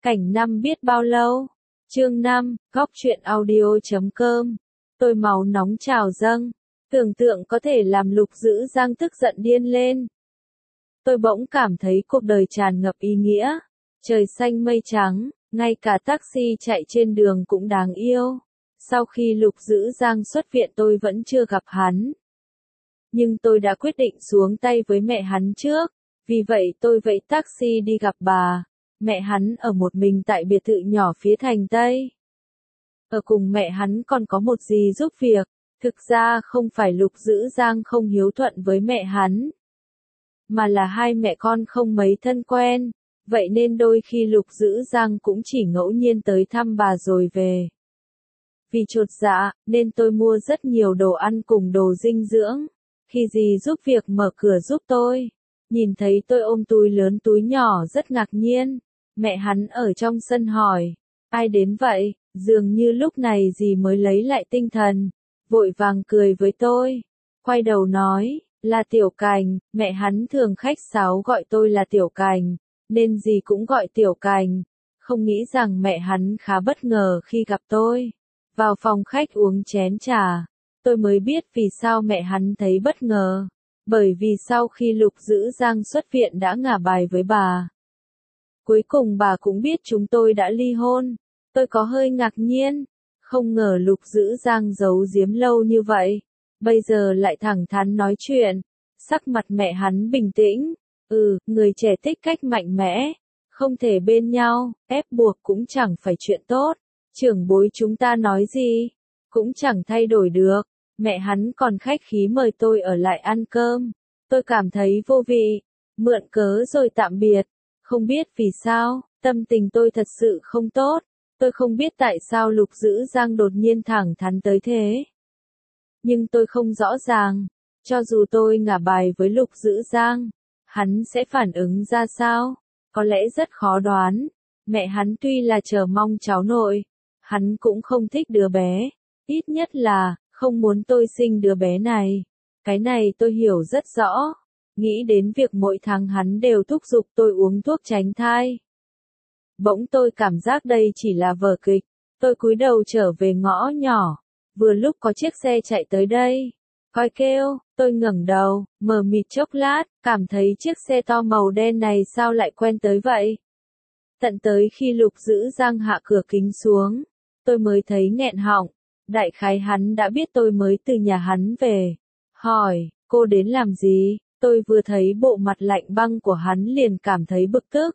Cảnh năm biết bao lâu? Chương 5, góc truyện audio.com. Tôi máu nóng trào dâng, tưởng tượng có thể làm Lục Dữ Giang tức giận điên lên. Tôi bỗng cảm thấy cuộc đời tràn ngập ý nghĩa, trời xanh mây trắng, ngay cả taxi chạy trên đường cũng đáng yêu. Sau khi Lục Dữ Giang xuất viện tôi vẫn chưa gặp hắn. Nhưng tôi đã quyết định xuống tay với mẹ hắn trước, vì vậy tôi vẫy taxi đi gặp bà. Mẹ hắn ở một mình tại biệt thự nhỏ phía thành Tây. Ở cùng mẹ hắn còn có một dì giúp việc, thực ra không phải Lục Dữ Giang không hiếu thuận với mẹ hắn, mà là hai mẹ con không mấy thân quen, vậy nên đôi khi Lục Dữ Giang cũng chỉ ngẫu nhiên tới thăm bà rồi về. Vì chột dạ, nên tôi mua rất nhiều đồ ăn cùng đồ dinh dưỡng. Khi dì giúp việc mở cửa giúp tôi, nhìn thấy tôi ôm túi lớn túi nhỏ rất ngạc nhiên. Mẹ hắn ở trong sân hỏi, ai đến vậy? Dường như lúc này dì mới lấy lại tinh thần, vội vàng cười với tôi, quay đầu nói, là Tiểu Cành. Mẹ hắn thường khách sáo gọi tôi là Tiểu Cành, nên dì cũng gọi Tiểu Cành. Không nghĩ rằng mẹ hắn khá bất ngờ khi gặp tôi. Vào phòng khách uống chén trà, tôi mới biết vì sao mẹ hắn thấy bất ngờ, bởi vì sau khi Lục Dữ Giang xuất viện đã ngả bài với bà. Cuối cùng bà cũng biết chúng tôi đã ly hôn. Tôi có hơi ngạc nhiên, không ngờ Lục Dữ Giang giấu giếm lâu như vậy, bây giờ lại thẳng thắn nói chuyện. Sắc mặt mẹ hắn bình tĩnh, người trẻ thích cách mạnh mẽ, không thể bên nhau, ép buộc cũng chẳng phải chuyện tốt. Trưởng bối chúng ta nói gì, cũng chẳng thay đổi được. Mẹ hắn còn khách khí mời tôi ở lại ăn cơm. Tôi cảm thấy vô vị, mượn cớ rồi tạm biệt. Không biết vì sao, tâm tình tôi thật sự không tốt. Tôi không biết tại sao Lục Dữ Giang đột nhiên thẳng thắn tới thế. Nhưng tôi không rõ ràng, cho dù tôi ngả bài với Lục Dữ Giang, hắn sẽ phản ứng ra sao? Có lẽ rất khó đoán. Mẹ hắn tuy là chờ mong cháu nội, hắn cũng không thích đứa bé. Ít nhất là, không muốn tôi sinh đứa bé này. Cái này tôi hiểu rất rõ. Nghĩ đến việc mỗi tháng hắn đều thúc giục tôi uống thuốc tránh thai. Bỗng tôi cảm giác đây chỉ là vở kịch. Tôi cúi đầu trở về ngõ nhỏ. Vừa lúc có chiếc xe chạy tới đây. Còi kêu, tôi ngẩng đầu, mờ mịt chốc lát, cảm thấy chiếc xe to màu đen này sao lại quen tới vậy. Tận tới khi Lục Dữ Giang hạ cửa kính xuống, tôi mới thấy nghẹn họng. Đại khái hắn đã biết tôi mới từ nhà hắn về. Hỏi, cô đến làm gì? Tôi vừa thấy bộ mặt lạnh băng của hắn liền cảm thấy bực tức.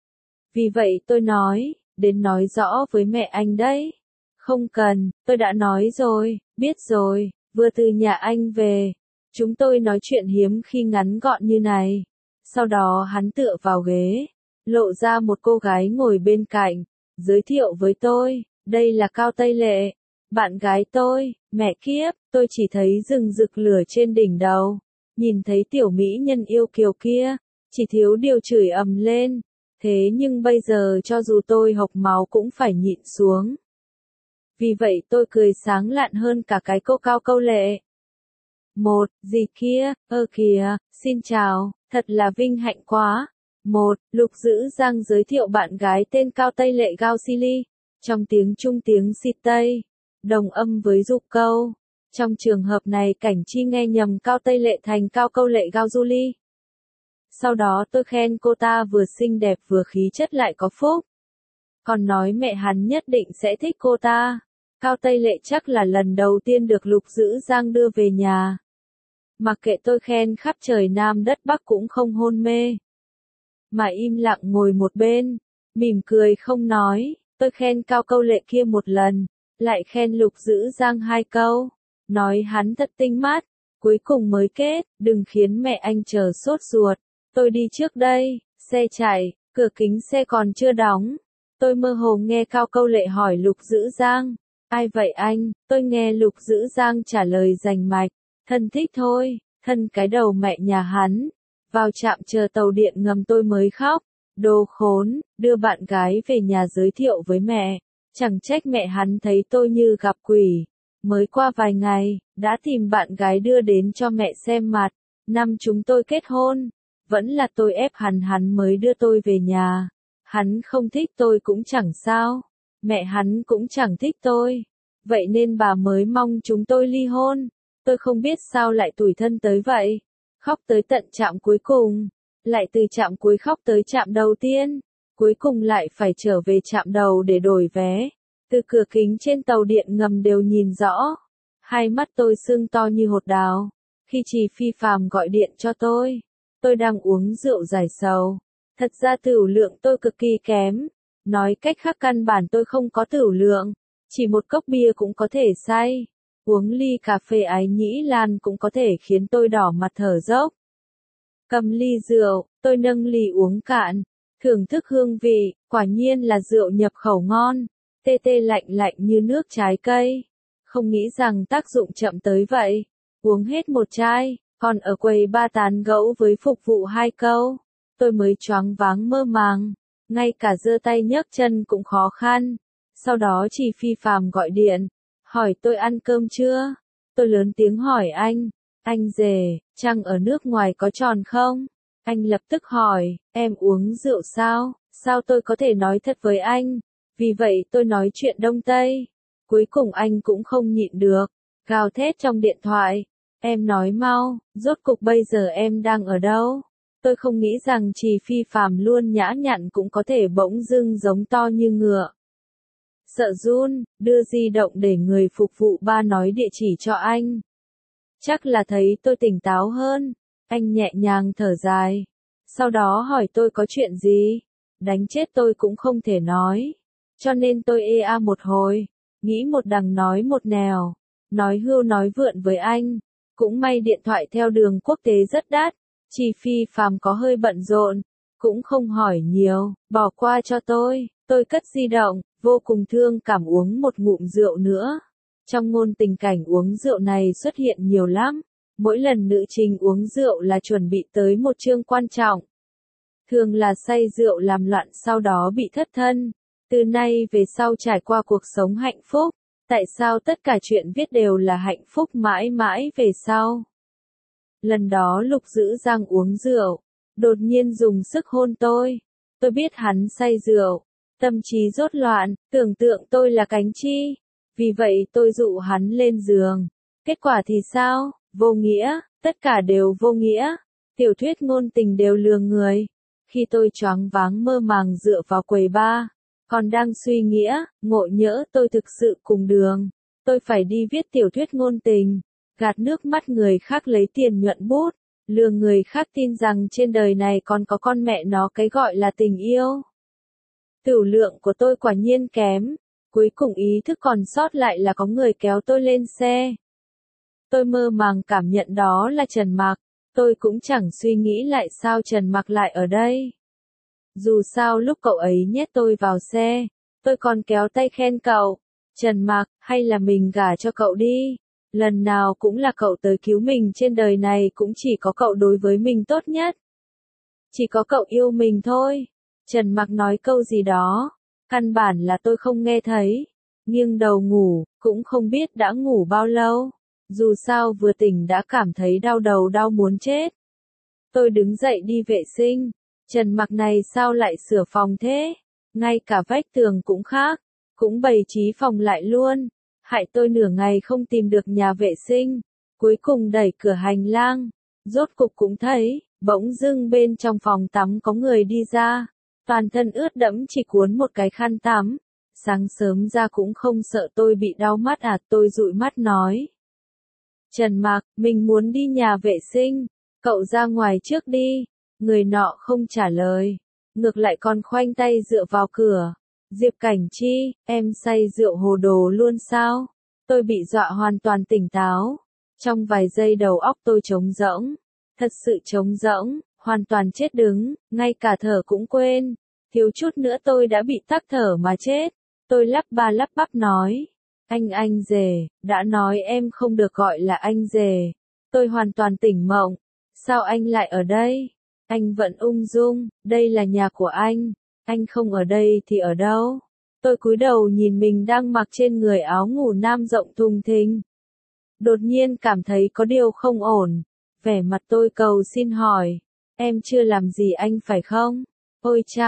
Vì vậy tôi nói, đến nói rõ với mẹ anh đấy. Không cần, tôi đã nói rồi, biết rồi, vừa từ nhà anh về. Chúng tôi nói chuyện hiếm khi ngắn gọn như này. Sau đó hắn tựa vào ghế, lộ ra một cô gái ngồi bên cạnh, giới thiệu với tôi, đây là Cao Tây Lệ, bạn gái tôi. Mẹ kiếp, tôi chỉ thấy rừng rực lửa trên đỉnh đầu. Nhìn thấy tiểu mỹ nhân yêu kiều kia, chỉ thiếu điều chửi ầm lên. Thế nhưng bây giờ cho dù tôi hộc máu cũng phải nhịn xuống. Vì vậy tôi cười sáng lạn hơn cả cái cô Cao Câu Lệ. Một, gì kia, kìa, xin chào, thật là vinh hạnh quá. Một, Lục Dữ Giang giới thiệu bạn gái tên Cao Tây Lệ Gao Sili, trong tiếng Trung tiếng xịt Tây, đồng âm với dục câu. Trong trường hợp này Cảnh Chi nghe nhầm Cao Tây Lệ thành Cao Câu Lệ Gao Juli. Sau đó tôi khen cô ta vừa xinh đẹp vừa khí chất lại có phúc. Còn nói mẹ hắn nhất định sẽ thích cô ta. Cao Tây Lệ chắc là lần đầu tiên được Lục Dữ Giang đưa về nhà. Mặc kệ tôi khen khắp trời Nam đất Bắc cũng không hôn mê, mà im lặng ngồi một bên, mỉm cười không nói. Tôi khen Cao Câu Lệ kia một lần, lại khen Lục Dữ Giang hai câu, nói hắn thật tinh mắt. Cuối cùng mới kết, đừng khiến mẹ anh chờ sốt ruột. Tôi đi trước đây. Xe chạy, cửa kính xe còn chưa đóng. Tôi mơ hồ nghe Cao Câu Lệ hỏi Lục Dữ Giang, ai vậy anh? Tôi nghe Lục Dữ Giang trả lời rành mạch, thân thích thôi, thân cái đầu mẹ nhà hắn. Vào trạm chờ tàu điện ngầm tôi mới khóc. Đồ khốn, đưa bạn gái về nhà giới thiệu với mẹ. Chẳng trách mẹ hắn thấy tôi như gặp quỷ. Mới qua vài ngày, đã tìm bạn gái đưa đến cho mẹ xem mặt. Năm chúng tôi kết hôn, vẫn là tôi ép hắn mới đưa tôi về nhà. Hắn không thích tôi cũng chẳng sao. Mẹ hắn cũng chẳng thích tôi. Vậy nên bà mới mong chúng tôi ly hôn. Tôi không biết sao lại tủi thân tới vậy. Khóc tới tận trạm cuối cùng. Lại từ trạm cuối khóc tới trạm đầu tiên. Cuối cùng lại phải trở về trạm đầu để đổi vé. Từ cửa kính trên tàu điện ngầm đều nhìn rõ. Hai mắt tôi sưng to như hột đào. Khi chị Phi Phàm gọi điện cho tôi đang uống rượu giải sầu. Thật ra tửu lượng tôi cực kỳ kém. Nói cách khác căn bản tôi không có tửu lượng. Chỉ một cốc bia cũng có thể say. Uống ly cà phê Ái Nhĩ Lan cũng có thể khiến tôi đỏ mặt thở dốc. Cầm ly rượu, tôi nâng ly uống cạn. Thưởng thức hương vị, quả nhiên là rượu nhập khẩu ngon. Tê tê lạnh lạnh như nước trái cây. Không nghĩ rằng tác dụng chậm tới vậy. Uống hết một chai, còn ở quầy ba tán gẫu với phục vụ 2 câu. Tôi mới choáng váng mơ màng. Ngay cả giơ tay nhấc chân cũng khó khăn. Sau đó chị Phi Phàm gọi điện. Hỏi tôi ăn cơm chưa? Tôi lớn tiếng hỏi anh rể, trăng ở nước ngoài có tròn không? Anh lập tức hỏi, em uống rượu sao? Sao tôi có thể nói thật với anh? Vì vậy tôi nói chuyện Đông Tây. Cuối cùng anh cũng không nhịn được. Gào thét trong điện thoại. Em nói mau, rốt cục bây giờ em đang ở đâu? Tôi không nghĩ rằng chị Phi Phàm luôn nhã nhặn cũng có thể bỗng dưng giống to như ngựa. Sợ run, đưa di động để người phục vụ ba nói địa chỉ cho anh. Chắc là thấy tôi tỉnh táo hơn. Anh nhẹ nhàng thở dài. Sau đó hỏi tôi có chuyện gì. Đánh chết tôi cũng không thể nói. Cho nên tôi ea một hồi. Nghĩ một đằng nói một nẻo. Nói hưu nói vượn với anh. Cũng may điện thoại theo đường quốc tế rất đắt. Chị Phi Phàm có hơi bận rộn. Cũng không hỏi nhiều. Bỏ qua cho tôi. Tôi cất di động. Vô cùng thương cảm uống một ngụm rượu nữa. Trong ngôn tình cảnh uống rượu này xuất hiện nhiều lắm. Mỗi lần nữ chính uống rượu là chuẩn bị tới một chương quan trọng. Thường là say rượu làm loạn sau đó bị thất thân. Từ nay về sau trải qua cuộc sống hạnh phúc. Tại sao tất cả chuyện viết đều là hạnh phúc mãi mãi về sau? Lần đó Lục Dữ Giang uống rượu. Đột nhiên dùng sức hôn tôi. Tôi biết hắn say rượu. Tâm trí rối loạn, tưởng tượng tôi là cánh chi. Vì vậy tôi dụ hắn lên giường. Kết quả thì sao? Vô nghĩa, tất cả đều vô nghĩa. Tiểu thuyết ngôn tình đều lừa người. Khi tôi choáng váng mơ màng dựa vào quầy bar, còn đang suy nghĩa, ngộ nhỡ tôi thực sự cùng đường. Tôi phải đi viết tiểu thuyết ngôn tình, gạt nước mắt người khác lấy tiền nhuận bút, lừa người khác tin rằng trên đời này còn có con mẹ nó cái gọi là tình yêu. Tửu lượng của tôi quả nhiên kém. Cuối cùng ý thức còn sót lại là có người kéo tôi lên xe. Tôi mơ màng cảm nhận đó là Trần Mặc. Tôi cũng chẳng suy nghĩ lại sao Trần Mặc lại ở đây. Dù sao lúc cậu ấy nhét tôi vào xe, tôi còn kéo tay khen cậu. Trần Mặc, hay là mình gả cho cậu đi. Lần nào cũng là cậu tới cứu mình trên đời này, cũng chỉ có cậu đối với mình tốt nhất. Chỉ có cậu yêu mình thôi. Trần Mặc nói câu gì đó. Căn bản là tôi không nghe thấy. Nghiêng đầu ngủ, cũng không biết đã ngủ bao lâu. Dù sao vừa tỉnh đã cảm thấy đau đầu đau muốn chết. Tôi đứng dậy đi vệ sinh. Trần Mặc này sao lại sửa phòng thế? Ngay cả vách tường cũng khác. Cũng bày trí phòng lại luôn. Hại tôi nửa ngày không tìm được nhà vệ sinh. Cuối cùng đẩy cửa hành lang. Rốt cục cũng thấy, bỗng dưng bên trong phòng tắm có người đi ra. Toàn thân ướt đẫm chỉ cuốn một cái khăn tắm. Sáng sớm ra cũng không sợ tôi bị đau mắt à? Tôi dụi mắt nói. Trần Mặc, mình muốn đi nhà vệ sinh. Cậu ra ngoài trước đi. Người nọ không trả lời. Ngược lại còn khoanh tay dựa vào cửa. Diệp Cảnh Chi, em say rượu hồ đồ luôn sao? Tôi bị dọa hoàn toàn tỉnh táo. Trong vài giây đầu óc tôi trống rỗng. Thật sự trống rỗng, hoàn toàn chết đứng, ngay cả thở cũng quên. Thiếu chút nữa tôi đã bị tắc thở mà chết. Tôi lắp ba lắp bắp nói. Anh rể, đã nói em không được gọi là anh rể. Tôi hoàn toàn tỉnh mộng. Sao anh lại ở đây? Anh vẫn ung dung, đây là nhà của anh. Anh không ở đây thì ở đâu? Tôi cúi đầu nhìn mình đang mặc trên người áo ngủ nam rộng thùng thình. Đột nhiên cảm thấy có điều không ổn. Vẻ mặt tôi cầu xin hỏi. Em chưa làm gì anh phải không? Ôi chao,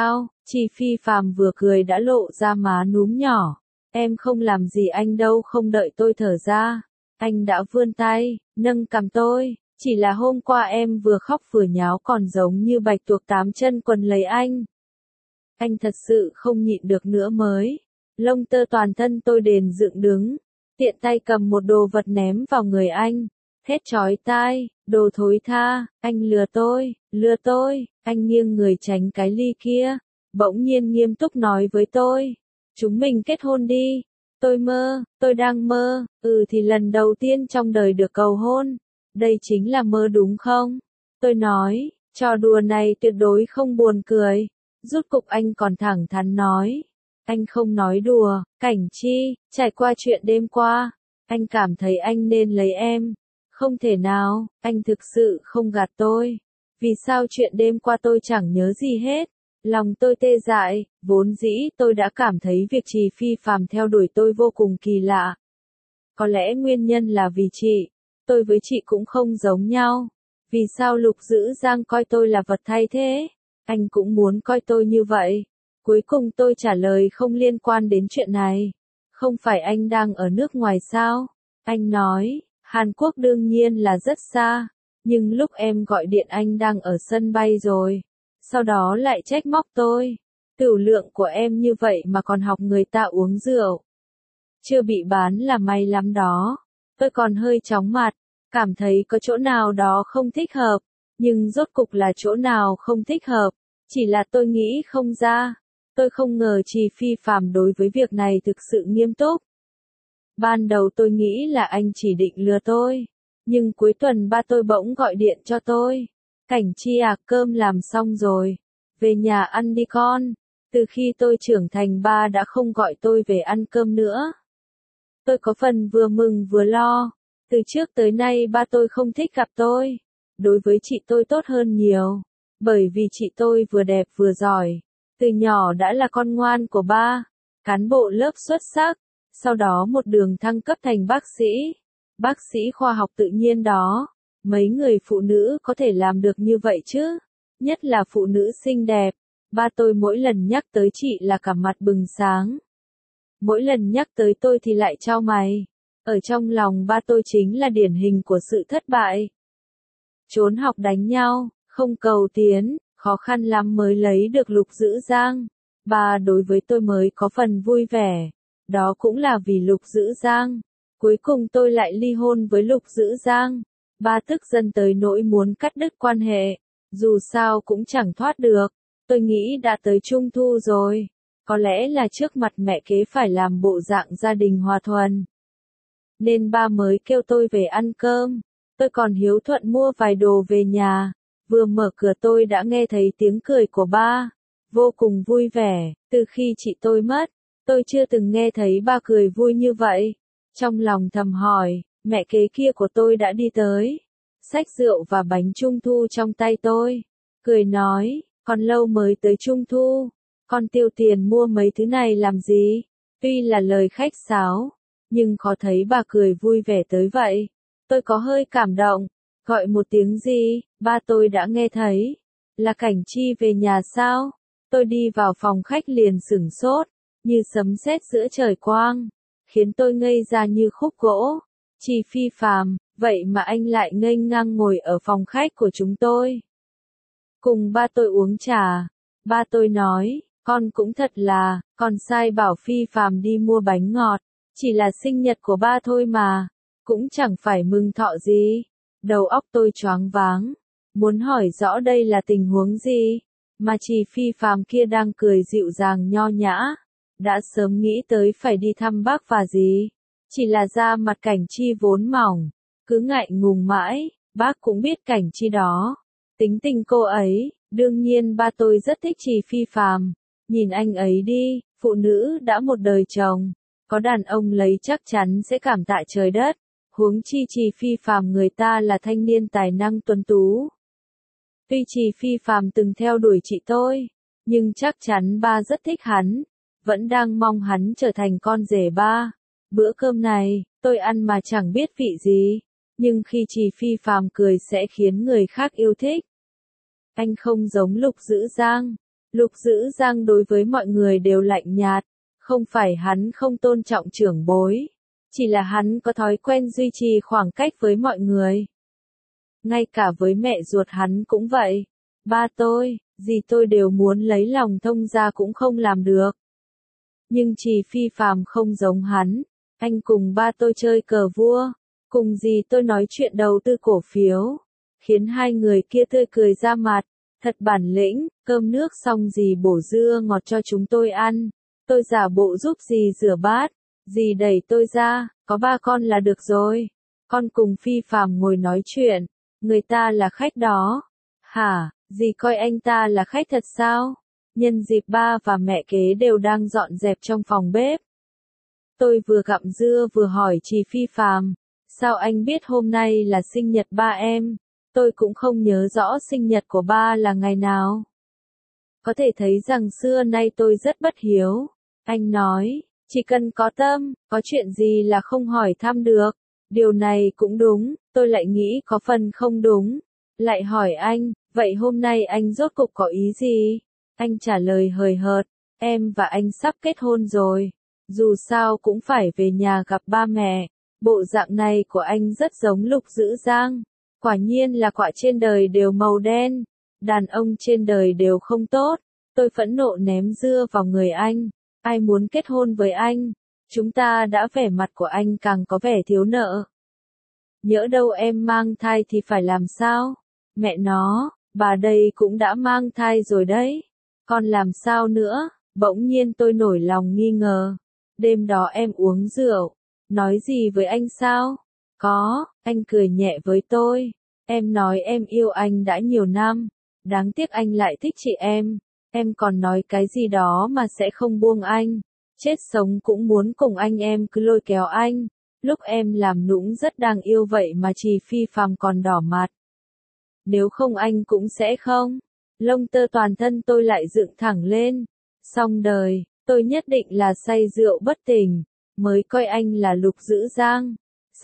Chi Phi Phàm vừa cười đã lộ ra má núm nhỏ. Em không làm gì anh đâu, không đợi tôi thở ra. Anh đã vươn tay, nâng cằm tôi. Chỉ là hôm qua em vừa khóc vừa nháo còn giống như bạch tuộc tám chân quấn lấy anh. Anh thật sự không nhịn được nữa mới. Lông tơ toàn thân tôi đền dựng đứng. Tiện tay cầm một đồ vật ném vào người anh. Thét chói tai, đồ thối tha, anh lừa tôi. Anh nghiêng người tránh cái ly kia. Bỗng nhiên nghiêm túc nói với tôi. Chúng mình kết hôn đi. Tôi đang mơ, thì lần đầu tiên trong đời được cầu hôn. Đây chính là mơ đúng không? Tôi nói, trò đùa này tuyệt đối không buồn cười. Rút cục anh còn thẳng thắn nói. Anh không nói đùa, Cảnh Chi, trải qua chuyện đêm qua. Anh cảm thấy anh nên lấy em. Không thể nào, anh thực sự không gạt tôi. Vì sao chuyện đêm qua tôi chẳng nhớ gì hết? Lòng tôi tê dại, vốn dĩ tôi đã cảm thấy việc Trì Phi Phàm theo đuổi tôi vô cùng kỳ lạ. Có lẽ nguyên nhân là vì chị, tôi với chị cũng không giống nhau. Vì sao Lục Dữ Giang coi tôi là vật thay thế? Anh cũng muốn coi tôi như vậy. Cuối cùng tôi trả lời không liên quan đến chuyện này. Không phải anh đang ở nước ngoài sao? Anh nói, Hàn Quốc đương nhiên là rất xa. Nhưng lúc em gọi điện anh đang ở sân bay rồi. Sau đó lại trách móc tôi. Tửu lượng của em như vậy mà còn học người ta uống rượu. Chưa bị bán là may lắm đó. Tôi còn hơi chóng mặt, cảm thấy có chỗ nào đó không thích hợp. Nhưng rốt cục là chỗ nào không thích hợp. Chỉ là tôi nghĩ không ra. Tôi không ngờ Trì Phi Phàm đối với việc này thực sự nghiêm túc. Ban đầu tôi nghĩ là anh chỉ định lừa tôi. Nhưng cuối tuần ba tôi bỗng gọi điện cho tôi. Cảnh Chi à, cơm làm xong rồi. Về nhà ăn đi con. Từ khi tôi trưởng thành ba đã không gọi tôi về ăn cơm nữa. Tôi có phần vừa mừng vừa lo. Từ trước tới nay ba tôi không thích gặp tôi. Đối với chị tôi tốt hơn nhiều. Bởi vì chị tôi vừa đẹp vừa giỏi. Từ nhỏ đã là con ngoan của ba. Cán bộ lớp xuất sắc. Sau đó một đường thăng cấp thành bác sĩ. Bác sĩ khoa học tự nhiên đó. Mấy người phụ nữ có thể làm được như vậy chứ? Nhất là phụ nữ xinh đẹp. Ba tôi mỗi lần nhắc tới chị là cả mặt bừng sáng. Mỗi lần nhắc tới tôi thì lại chau mày. Ở trong lòng ba tôi chính là điển hình của sự thất bại. Trốn học đánh nhau, không cầu tiến, khó khăn lắm mới lấy được Lục Dữ Giang. Ba đối với tôi mới có phần vui vẻ. Đó cũng là vì Lục Dữ Giang. Cuối cùng tôi lại ly hôn với Lục Dữ Giang. Ba tức giận tới nỗi muốn cắt đứt quan hệ. Dù sao cũng chẳng thoát được. Tôi nghĩ đã tới Trung thu rồi. Có lẽ là trước mặt mẹ kế phải làm bộ dạng gia đình hòa thuần. Nên ba mới kêu tôi về ăn cơm. Tôi còn hiếu thuận mua vài đồ về nhà. Vừa mở cửa tôi đã nghe thấy tiếng cười của ba. Vô cùng vui vẻ. Từ khi chị tôi mất, tôi chưa từng nghe thấy ba cười vui như vậy. Trong lòng thầm hỏi, mẹ kế kia của tôi đã đi tới. Xách rượu và bánh trung thu trong tay tôi. Cười nói, còn lâu mới tới Trung thu. Con tiêu tiền mua mấy thứ này làm gì? Tuy là lời khách sáo, nhưng khó thấy bà cười vui vẻ tới vậy. Tôi có hơi cảm động. Gọi một tiếng gì, ba tôi đã nghe thấy. Là Cảnh Chi về nhà sao? Tôi đi vào phòng khách liền sửng sốt, như sấm sét giữa trời quang. Khiến tôi ngây ra như khúc gỗ. Trì Phi Phàm, vậy mà anh lại nghênh ngang ngồi ở phòng khách của chúng tôi. Cùng ba tôi uống trà. Ba tôi nói, con cũng thật là, con sai bảo Phi Phàm đi mua bánh ngọt. Chỉ là sinh nhật của ba thôi mà. Cũng chẳng phải mừng thọ gì. Đầu óc tôi choáng váng. Muốn hỏi rõ đây là tình huống gì. Mà Trì Phi Phàm kia đang cười dịu dàng nho nhã. Đã sớm nghĩ tới phải đi thăm bác và gì. Chỉ là da mặt Cảnh Chi vốn mỏng. Cứ ngại ngùng mãi. Bác cũng biết Cảnh Chi đó. Tính tình cô ấy. Đương nhiên ba tôi rất thích Trì Phi Phàm. Nhìn anh ấy đi. Phụ nữ đã một đời chồng. Có đàn ông lấy chắc chắn sẽ cảm tạ trời đất. Huống chi Trì Phi Phàm người ta là thanh niên tài năng tuấn tú. Tuy Trì Phi Phàm từng theo đuổi chị tôi. Nhưng chắc chắn ba rất thích hắn. Vẫn đang mong hắn trở thành con rể ba. Bữa cơm này, tôi ăn mà chẳng biết vị gì. Nhưng khi Trì Phi Phàm cười sẽ khiến người khác yêu thích. Anh không giống Lục Dữ Giang. Lục Dữ Giang đối với mọi người đều lạnh nhạt, không phải hắn không tôn trọng trưởng bối, chỉ là hắn có thói quen duy trì khoảng cách với mọi người. Ngay cả với mẹ ruột hắn cũng vậy. Ba tôi, dì tôi đều muốn lấy lòng Thông gia cũng không làm được. Nhưng Trì Phi Phàm không giống hắn, anh cùng ba tôi chơi cờ vua, cùng dì tôi nói chuyện đầu tư cổ phiếu, khiến hai người kia tươi cười ra mặt, thật bản lĩnh, cơm nước xong dì bổ dưa ngọt cho chúng tôi ăn, tôi giả bộ giúp dì rửa bát, dì đẩy tôi ra, có ba con là được rồi, con cùng Phi Phàm ngồi nói chuyện, người ta là khách đó. Hả, dì coi anh ta là khách thật sao? Nhân dịp ba và mẹ kế đều đang dọn dẹp trong phòng bếp. Tôi vừa gặm dưa vừa hỏi Trì Phi Phàm, sao anh biết hôm nay là sinh nhật ba em? Tôi cũng không nhớ rõ sinh nhật của ba là ngày nào. Có thể thấy rằng xưa nay tôi rất bất hiếu. Anh nói, chỉ cần có tâm, có chuyện gì là không hỏi thăm được. Điều này cũng đúng, tôi lại nghĩ có phần không đúng. Lại hỏi anh, vậy hôm nay anh rốt cục có ý gì? Anh trả lời hời hợt, em và anh sắp kết hôn rồi. Dù sao cũng phải về nhà gặp ba mẹ. Bộ dạng này của anh rất giống Lục Dữ Giang. Quả nhiên là quả trên đời đều màu đen. Đàn ông trên đời đều không tốt. Tôi phẫn nộ ném dưa vào người anh. Ai muốn kết hôn với anh? Chúng ta đã vẻ mặt của anh càng có vẻ thiếu nợ. Nhỡ đâu em mang thai thì phải làm sao? Mẹ nó, bà đây cũng đã mang thai rồi đấy. Còn làm sao nữa? Bỗng nhiên tôi nổi lòng nghi ngờ. Đêm đó em uống rượu. Nói gì với anh sao? Có, anh cười nhẹ với tôi. Em nói em yêu anh đã nhiều năm. Đáng tiếc anh lại thích chị em. Em còn nói cái gì đó mà sẽ không buông anh. Chết sống cũng muốn cùng anh, em cứ lôi kéo anh. Lúc em làm nũng rất đáng yêu vậy mà Trì Phi Phàm còn đỏ mặt. Nếu không anh cũng sẽ không. Lông tơ toàn thân tôi lại dựng thẳng lên. Xong đời, tôi nhất định là say rượu bất tỉnh, mới coi anh là Lục Dữ Giang.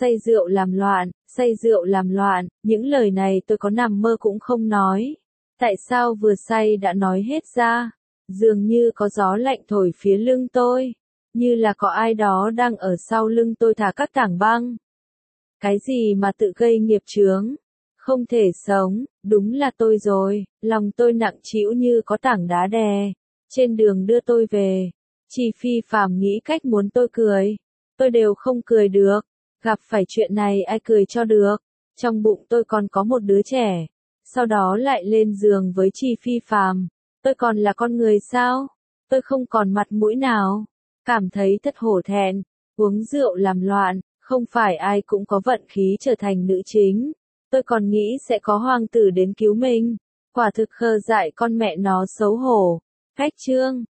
Say rượu làm loạn, những lời này tôi có nằm mơ cũng không nói. Tại sao vừa say đã nói hết ra? Dường như có gió lạnh thổi phía lưng tôi, như là có ai đó đang ở sau lưng tôi thả các tảng băng. Cái gì mà tự gây nghiệp chướng? Không thể sống, đúng là tôi rồi, lòng tôi nặng trĩu như có tảng đá đè. Trên đường đưa tôi về, Trì Phi Phàm nghĩ cách muốn tôi cười. Tôi đều không cười được, gặp phải chuyện này ai cười cho được. Trong bụng tôi còn có một đứa trẻ. Sau đó lại lên giường với Trì Phi Phàm. Tôi còn là con người sao? Tôi không còn mặt mũi nào. Cảm thấy thật hổ thẹn, uống rượu làm loạn, không phải ai cũng có vận khí trở thành nữ chính. Tôi còn nghĩ sẽ có hoàng tử đến cứu mình. Quả thực khờ dại con mẹ nó xấu hổ. Khách trương.